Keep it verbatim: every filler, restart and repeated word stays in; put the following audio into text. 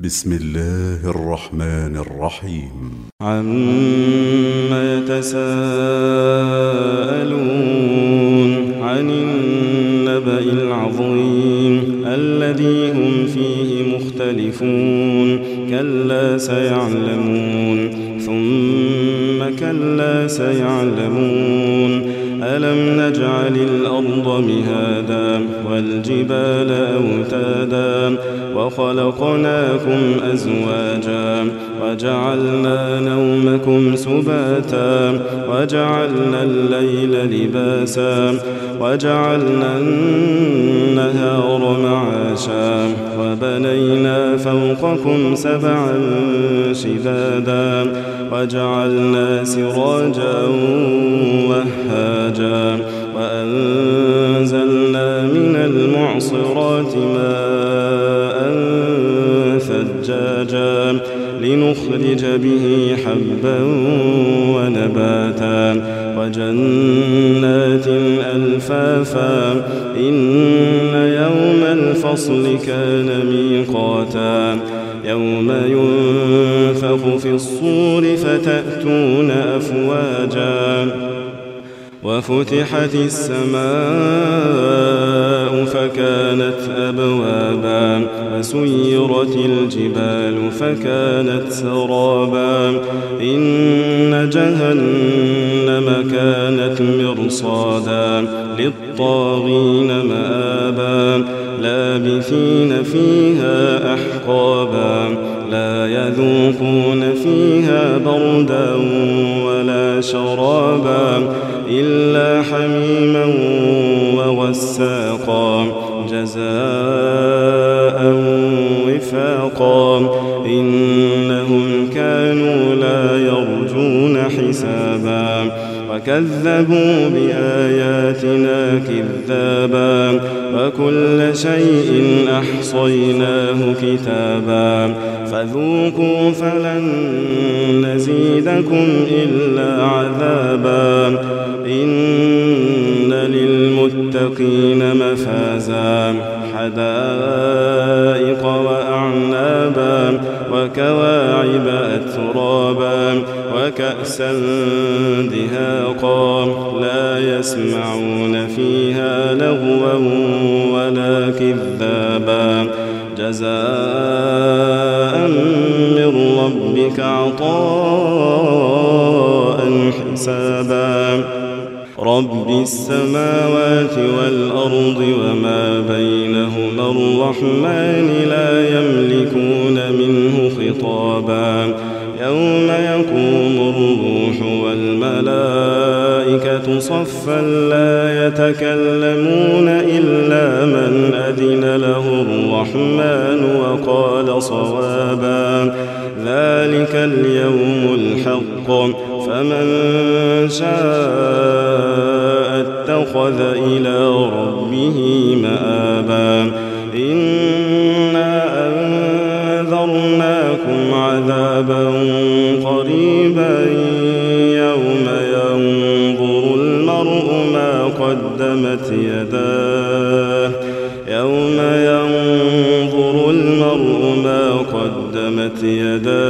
بسم الله الرحمن الرحيم. عما يتساءلون عن النبأ العظيم الذي هم فيه مختلفون كلا سيعلمون ثم كلا سيعلمون ألم نجعل الأرض مهادا والجبال أوتادا وخلقناكم أزواجا وجعلنا نومكم سباتا وجعلنا الليل لباسا وجعلنا النهار معاشا وبنينا فوقكم سبعا شدادا وجعلنا سراجا وهاجا وأنزلنا من المعصرات ماء ثجاجا لنخرج به حبا ونباتا وجنات ألفافا إن يوم الفصل كان ميقاتا يوم ينفخ في الصور فتأتون أفواجا وفتحت السماء فكانت أبوابا وسيرت الجبال فكانت سرابا إن جهنم كانت مرصادا للطاغين مآبا لابثين فيها أحقابا لا يذوقون فيها بردا ولا شرابا إلا حميما وغساقا جزاء وفاقا إنهم كانوا لا يرجون حسابا وكذبوا بآياتنا كذابا وكل شيء أحصيناه كتابا فذوقوا فلن نزيدكم إلا عذابا إن للمتقين مفازا حدائق وأعنابا وكواعب أترابا وكأسا دهاقا لا يسمعون فيها لغوا ولا كذابا جزاء من ربك عطاء حسابا رب السماوات والأرض وما بينهما الرحمن لا يملكون منه خطابا يوم يقوم الروح والملائكة صفا لا يتكلمون إلا من أذن له الرحمن وقال صوابا ذلك اليوم الحق فمن شاء اتخذ إلى ربه مآبا إنا أنذرناكم عذابا قريبا يوم ينظر المرء ما قدمت يداه يوم ينظر المرء ما قدمت يداه